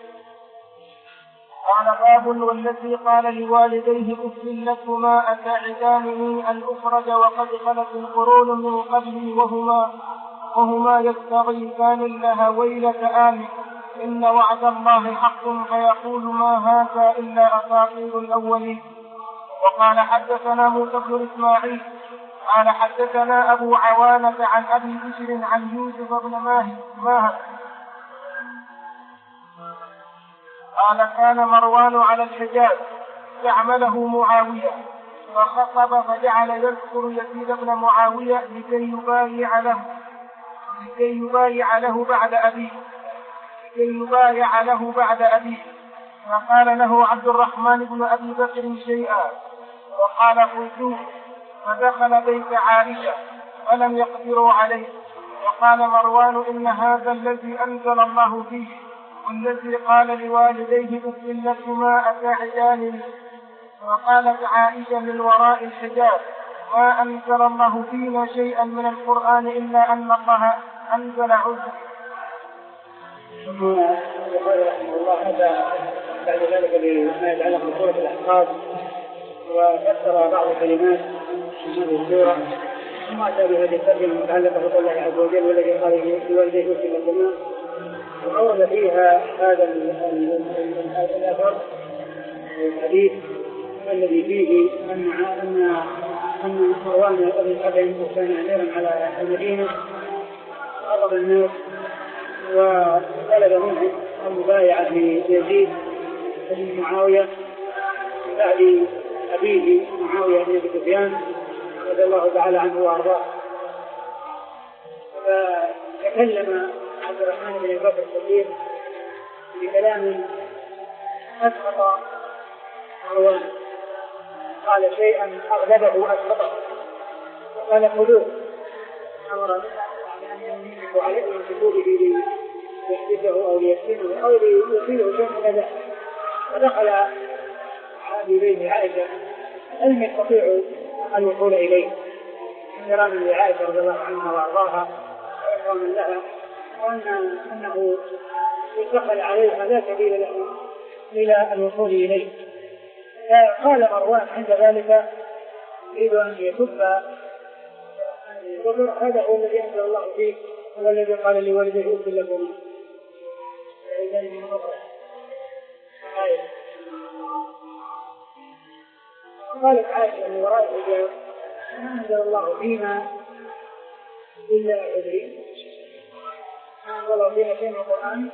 قال باب والذي قال لوالديه أف لكما أتعدانني أن أخرج وقد خلت القرون من قبلي وهما وهما يستغيثان الله ويلك آمن إن وعد الله حق فيقول ما هذا إلا أساطير الأولين. وقال حدثنا موسى بن إسماعيل قال حدثنا أبو عوانة عن أبي بشر عن يوسف بن ماهر قال كان مروان على الحجاز استعمله معاوية فخطب فجعل يذكر يزيد بن معاوية لكي يبايع له لكي يبايع له بعد أبيه لكي يبايع له بعد أبيه فقال له عبد الرحمن بن أبي بكر شيئا وقال قلت، فدخل بيت عائشة ولم يقدروا عليه. وقال مروان إن هذا الذي أنزل الله فيه والذي قال لوالديه أف لكما أتعدانني. وقالت عائشة من وراء الحجاب ما أنزل الله فينا شيئا من القرآن إلا أن الله أنزل عذر. ثم يقول رحمه الله هذا بعد ذلك بما يتعلق بسورة الأحقاف وفسر بعض الكلمات من هذه السورة، ثم أتى بهذه الترجمة المتعلقة بقول الله عز وجل والذي قال لوالديه أف لكما، وأورد فيها هذا الأثر الحديث الذي فيه أن أن أن مروان بن الحكم كان أميرا على المدينة خطب الناس وطلب منهم المبايعة ليزيد بن معاوية بعد أبيه معاوية بن أبي سفيان رضي الله تعالى عنه وأرضاه. فتكلم عبد الرحمن بن بكر الصديق بكلام أسقط مروان، قال شيئا أغضبه أسقطه وقال خذوه، أمر أن يمسكوا عليه ويمسكوا به ليحدثه أو ليفتنه أو ليصيبه شيء من ذلك. فدخل عادي بين عائشة لم يستطيعوا الوصول إليه احتراما لعائشة رضي الله عنها وأرضاها وإكراما لها، وأن أنه يدخل عليها لا سبيل له إلى الوصول إليه. فقال مروان عند ذلك يريد أن يكب هذا هو الذي أنزل الله فيه هو الذي قال لوالديه أف لكما. قالت عائشة من وراء الحجاب ما أنزل الله فينا إلا عذري، ما أنزل الله فينا شيء من القرآن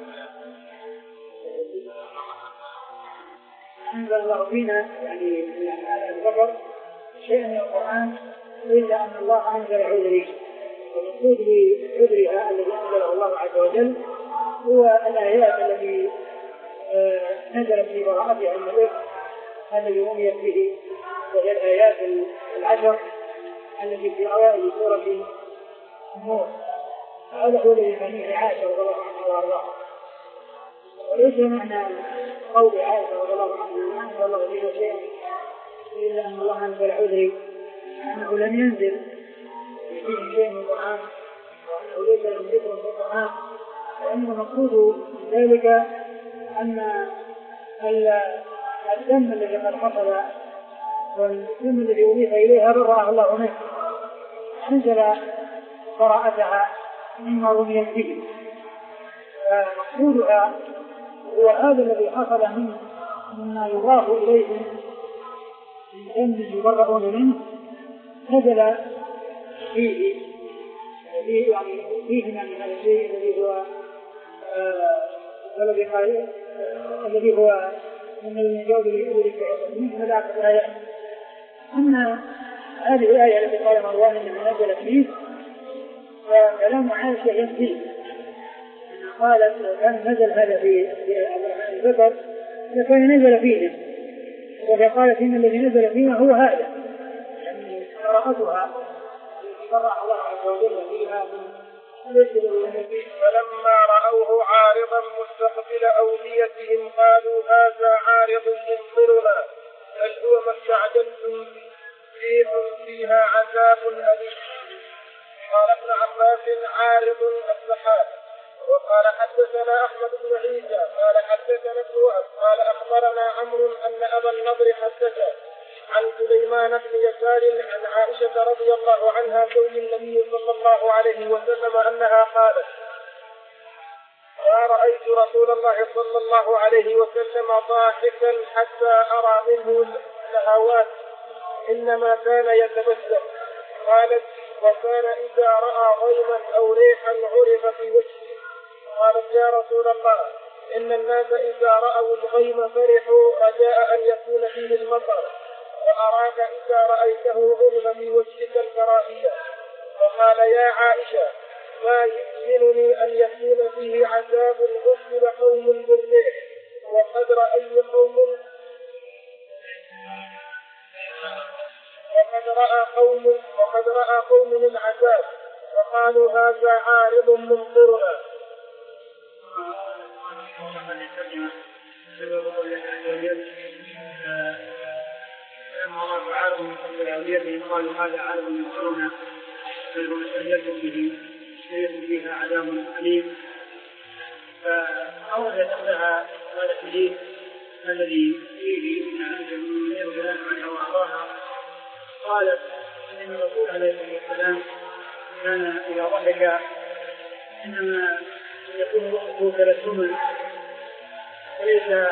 أنزل الله فينا يعني على البقر شيء من القرآن إلا أن الله أنزل عذري. والمقصود بعذرها الذي أنزله الله عز وجل هو الآيات التي نزلت في براءتها من الإثم الذي أميت به، وهي الآيات العشر التي في أوائل سورة النور. هذا هو الذي يعنيه عائشة رضي الله عنها وأرضاها. وليس معنى قول عائشة رضي الله عنها ما أنزل الله فينا شيئا إلا أن الله أنزل عذري أنه لم ينزل فيه شيء من القرآن وأنه ليس لم ذكر في القرآن، وأن مقصود ذلك أن الذنب الذي قد حصل والذنب الذي أضيف إليها برأه الله منه أنزل براءتها مما رميت به. فمقصودها هو هذا الذي حصل منه مما يضاف إليهم من ذنب يبرؤون منه نزل فيه فيه يعني فيه من هذا الشيء الذي هو الذي قال الذي هو من الجواب الذي من ذاك الآية. أن هذه الآية التي قال مروان إنها نزلت فيه وكلام عائشة ينفيه قالت كان نزل هذا في عبد الرحمن البكر لكان نزل فينا، وقالت إن الذي نزل فينا هو هذا قراءتها شرع الله عز وجل فيها من فلما رأوه عارضا مستقبل أوديتهم قالوا هذا عارض ممطرنا بل هو ما استعجلتم ريح فيها عذاب أليم. قال ابن عباس عارض السحاب. وقال حدثنا أحمد بن عيسى قال حدثنا ابن وهب قال أخبرنا عمرو أن أبا النضر حدث عن سليمان بن يسار عن عائشة رضي الله عنها زوج النبي صلى الله عليه وسلم أنها قالت ما رأيت رسول الله صلى الله عليه وسلم ضاحكا حتى أرى منه الهوات إنما كان يتبسم. قالت وكان إذا رأى غيما أو ريحا عرف في وجهه. قالت يا رسول الله إن الناس إذا رأوا الغيم فرحوا رجاء أن يكون فيه المطر وأراك إذا رأيته عرف في وجهك الكراهية. فقال يا عائشة ما يؤمنني أن يكون فيه عذاب غسل قوم بالريح وقد رأي قوم وقد رأى قوم وقد رأى قوم العذاب فقالوا هذا عارض ممطرنا. لما الله عارض من أوليته قالوا هذا عارض ممطرنا بل هو استعجلتم به ريح فيها عذاب أليم. فأوردت لها هذا الحديث الذي فيه من عائشة رضي الله عنها وأرضاها قالت إن الرسول عليه الصلاة والسلام كان إذا ضحك إنما يكون ضحكه تبسما وليس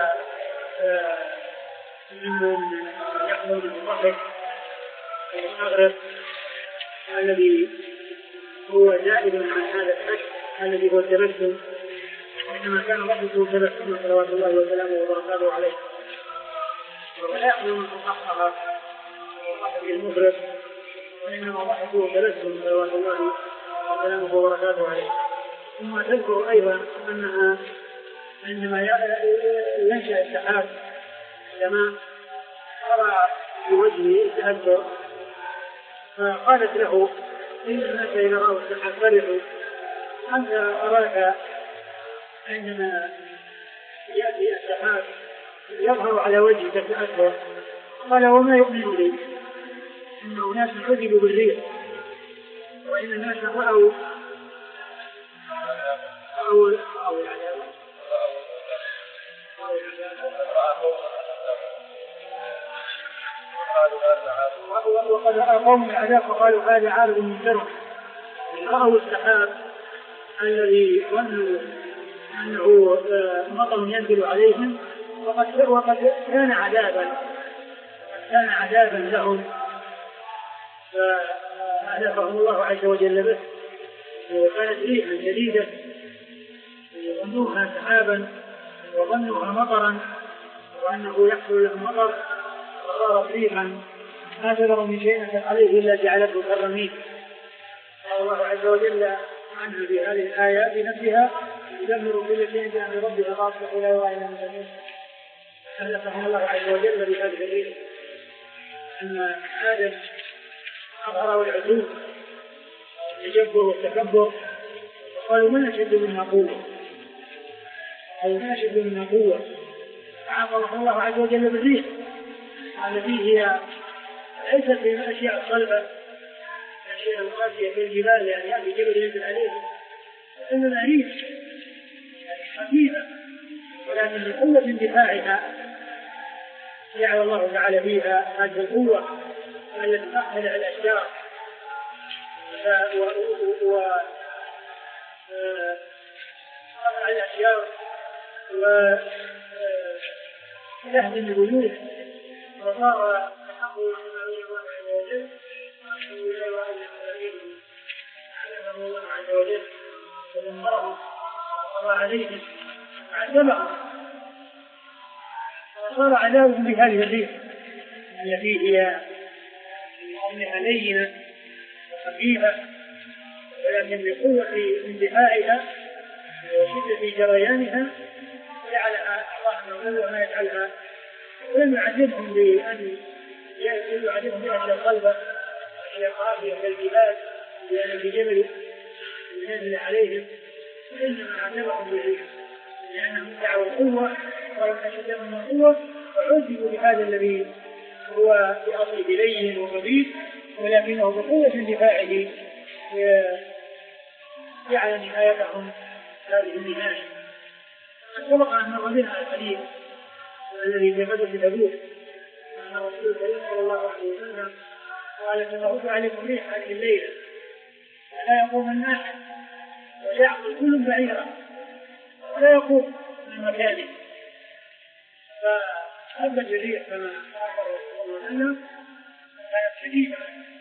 ممن يحضر من الضحك المغرب الذي هو زائد عن هذا الحد الذي هو التبسم، إنما كان ضحكه تبسما صلوات الله وسلامه وبركاته عليه. ولا يحضر من الضحك ضحك المغرب وإنما ضحكه تبسم صلوات الله وسلامه وبركاته عليه. ثم تذكر أيضا أنها عندما ينشأ السحاب عندما أرى في وجهه التأثر فقالت له إن الناس إذا رأوا السحاب فرحوا أنت أراك عندما يأتي السحاب يظهر على وجهك التأثر. قال وما يؤمن لي إن الناس عذبوا بالريح وإن الناس رأوا أو أو يعني وقد رأى قوم العذاب فقالوا هذا عارض ممطرنا. رأوا السحاب الذي ظنوا أنه مطر ينزل عليهم وقد وقد كان عذابا كان عذابا لهم فأهلكهم الله عز وجل به. وكانت ريحا شديدة يظنوها سحابا وظنوها مطرا وأنه يحصل لهم مطر وصارت ريحا ما تذر من شيء عليه إلا جعلته كالرميم. قال الله عز وجل عنه في هذه الآيات بنفسها يدمر كل شيء بأمر ربه فأصبح لا يرى إلا من أهلكهم الله عز وجل بهذه الريح. أن آدم أظهر العتوب التجبر والتكبر قالوا ما نشد منها قوة أو ما نشد منها قوة فعاقبه الله عز وجل بالريح التي هي ليست من الأشياء الصلبة الأشياء القاسية في الجبال يعني هذه جبل ينزل عليه إنما ريح خفيفة ولكن بقوة اندفاعها جعل الله تعالى فيها هذه القوة التي تقتلع الأشجار و قطع الأشجار وتهدم البيوت وصار تحقق الله عز وجل علمه الله عز وجل فدمرهم وقضى عليهم عذبهم وصار عذابهم بهذه الريح التي هي أنها لينة وخفيفة ولكن بقوة اندفاعها وشدة جريانها جعلها الله عز ما يجعلها ولم يعذبهم بأن يعذبهم بأشياء القلب يقابل الجبال لأن في جبل ينزل عليهم وإنما اعتبروا بالريح لأنهم دعوا القوة ولم أشد من القوة وعذبوا بهذا الذي هو بأصله لين وخفيف ولكنه بقوة اندفاعه جعل نهايتهم هذه النهاية. سبق أن مر بنا الحديث الذي في غزوة تبوك أن رسول الله صلى الله عليه وسلم قال سنرد عليكم ريح هذه الليلة فلا يقوم الناس ويعقل كل بعيرا ولا يقوم من مكانه فأبد الريح كما أخبر رسول الله صلى الله عليه وسلم كانت شديدة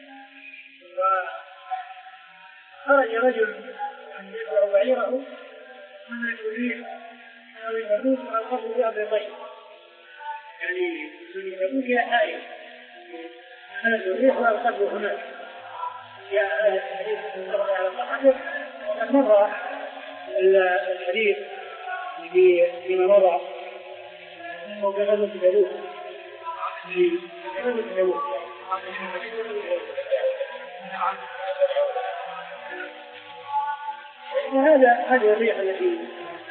وخرج رجل أن يدعو بعيره من الريح أو يدوس القبر بأبيضين يعني يدوس إلى حائل هذا الريح والقبر هناك جاء هذا الحديث من الله على القبر وقد مر الحديث فيما مضى انه في غزوة تبوك في غزوة تبوك وهذا هذه الريح التي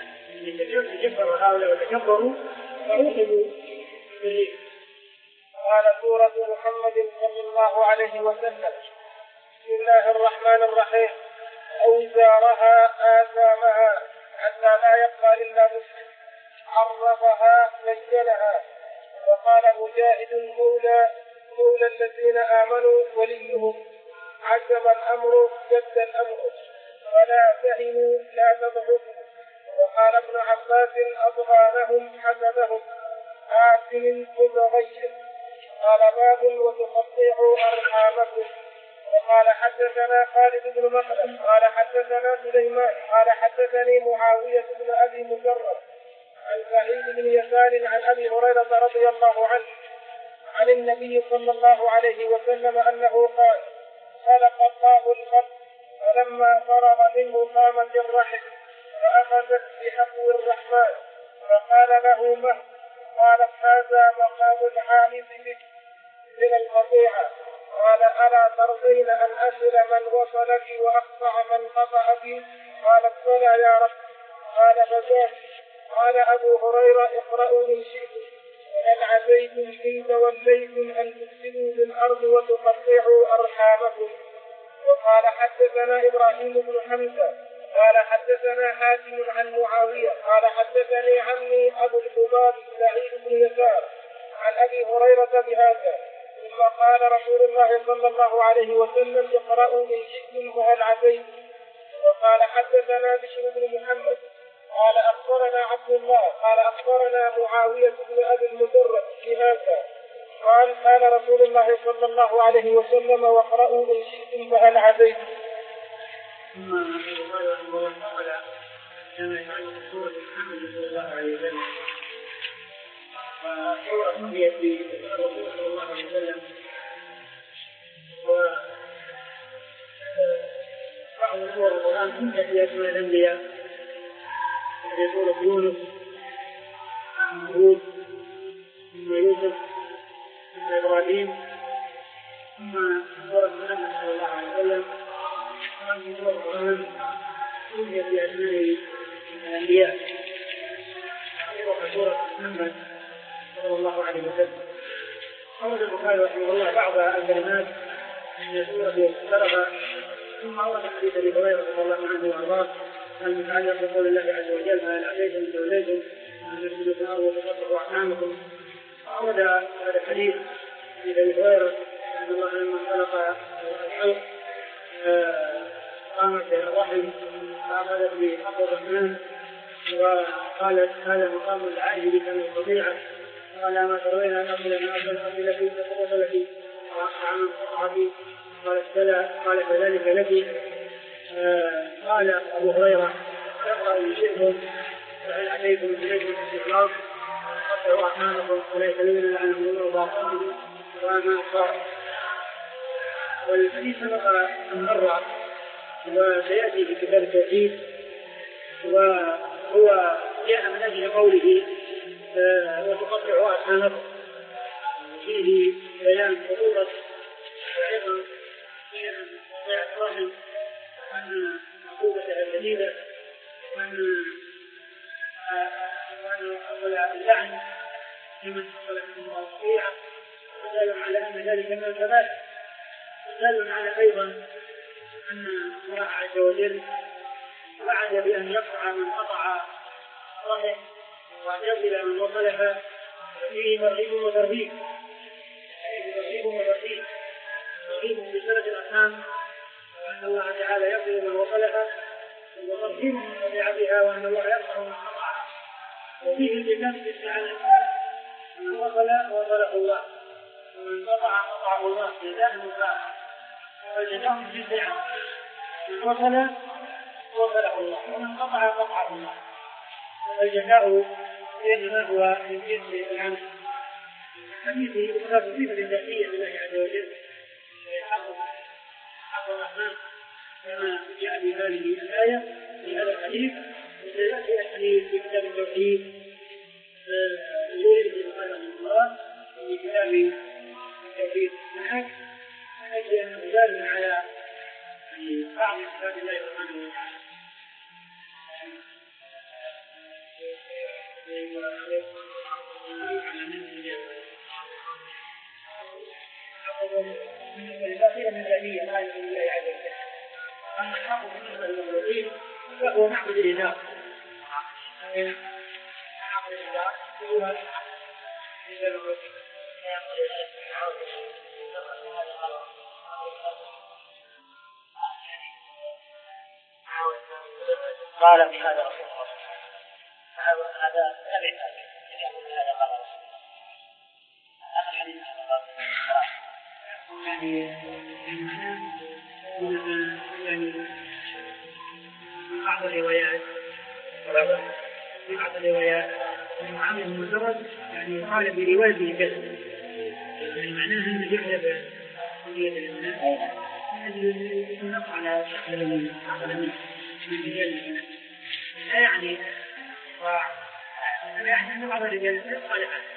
تجبر هؤلاء وتكبروا فأخذوا بالريح. قال سورة محمد صلى الله عليه وسلم بسم الله الرحمن الرحيم أوزارها آثامها حتى لا يبقى إلا مسلم عرفها سجلها. وقال مجاهد مولى مولى الذين آمنوا وليهم عزم الأمر جد الأمر ولا تهنوا لا تضعفوا. وقال ابن عباس أضغانهم حسبهم آثم متغير. قال باب وتقطعوا أرحامكم. وقال حدثنا خالد بن مخلد قال حدثنا سليمان قال حدثني معاوية بن أبي مجرد عن سعيد بن يسار عن أبي هريرة رضي الله عنه عن النبي صلى الله عليه وسلم أنه قال خلق الله الخلق فلما فرغ منه قامت الرحم فأخذت بحفو الرحمن فقال له مه قالت هذا مقام العائد بك من القطيعة. قال ألا ترضين أن أصل من وصلك وأقطع من قطع بي؟ قالت بلى يا رب. قال فذاك. قال أبو هريرة اقرأوا من شئتم هل عسيتم إن توليتم أن تفسدوا في الأرض وتقطعوا أرحامكم. وقال حدثنا إبراهيم بن حمزة قال حدثنا حاتم عن معاوية قال حدثني عمي أبو الحباب سعيد بن يسار عن أبي هريرة بهذا. ثم قال رسول الله صلى الله عليه وسلم اقرأوا من شئتم فهل عسيتم. وقال حدثنا بشر بن محمد قال أخبرنا عبد الله قال أخبرنا معاوية بن أبي المدرس بهذا قال قال رسول الله صلى الله عليه وسلم واقرأوا من شئتم فهل عسيتم. ثم قال رحمه الله تعالى كما يفعل سورة محمد صلى الله عليه وسلم وسورة سميت برسول صلى الله عليه وسلم وبعض سور القرآن سميت بأسماء الأنبياء في سورة يونس ثم هود ثم يوسف ثم إبراهيم ثم سورة محمد صلى الله عليه وسلم ومن سورة القرآن سميت بأسماء الأنبياء سورة محمد صلى الله عليه وسلم. أورد البخاري رحمه الله بعض الكلمات من سورة اقترب ثم أورد حديث أبي هريرة رضي الله عنه وأرضاه المتعلق بقول الله عز وجل هل عسيتم توليتم أن تفسدوا في الأرض وتقطعوا أرحامكم. أورد هذا الحديث عن أبي هريرة أن الله لما خلق الخلق قامت الرحم فأخذت بحق الرحمن وقالت هذا مقام العائد بك من القطيعة. قال ما تروين أن أصل من أصل الأرض التي تتوصل لك وأقطع من قطعتي؟ قالت بلى. قال كذلك لك. آه قال أبو هريرة اقرأوا إن شئتم فهل عليكم إليكم استقرار قطعوا أرحامكم وليس لنا لعنهم الله وباطنهم وما صار. والحديث سبق أن مر وسيأتي في كتاب التوحيد وهو جاء من أجل قوله آه وتقطعوا أرحامكم فيه بيان خطورة وعظم الرحم وأن عقوبتها شديدة وأن اللعن لمن حصلت منه الطبيعة، ودل على أن ذلك من الكبائر، ودل على أيضا أن الله عز وجل وعد بأن يقطع من قطع رحم وأن يصل من وصلها، فيه ترغيب وترهيب، فيه ترغيب وترهيب، ترغيب بصلة الأرحام وأن الله تعالى يصل من وصلها، وترهيب من تبع بها وأن الله يقطع من قطعها، وفيه التزام بالسعادة من وصل وصله الله، ومن قطع قطعه الله جزاء مساء، والجزاء جزاء، من وصل وصله الله ومن قطع قطعه الله، والجزاء إنما هو من جنس العمل. حديث إخلاص صفة ذاتية لله عز وجل حق الرحمن كما جاء في هذه الآية في هذا الحديث، وسيأتي الحديث في كتاب التوحيد يورد سبحانه الله في كتاب التوحيد معك، من أجل أن نزال على بعض صفات الله سبحانه وتعالى. الباقية من الذي لا يكون الله عز وجل. أما الحق بالنسبة للمخلوقين فهو معبد الإله. معبد الإله هو قال في هذا رسول الله هذا تبع أن يقول هذا قال رسول الله. آخر حديث يعني يعني بعض الروايات في بعض الروايات المعامل المجرد يعني قال بروايته كذا، يعني معناها أن يعلب قضية الإنسان ينقع على شخص من عقل منه من رجال الإنسان، لا يعني لا يعني أن بعض الرجال صالحا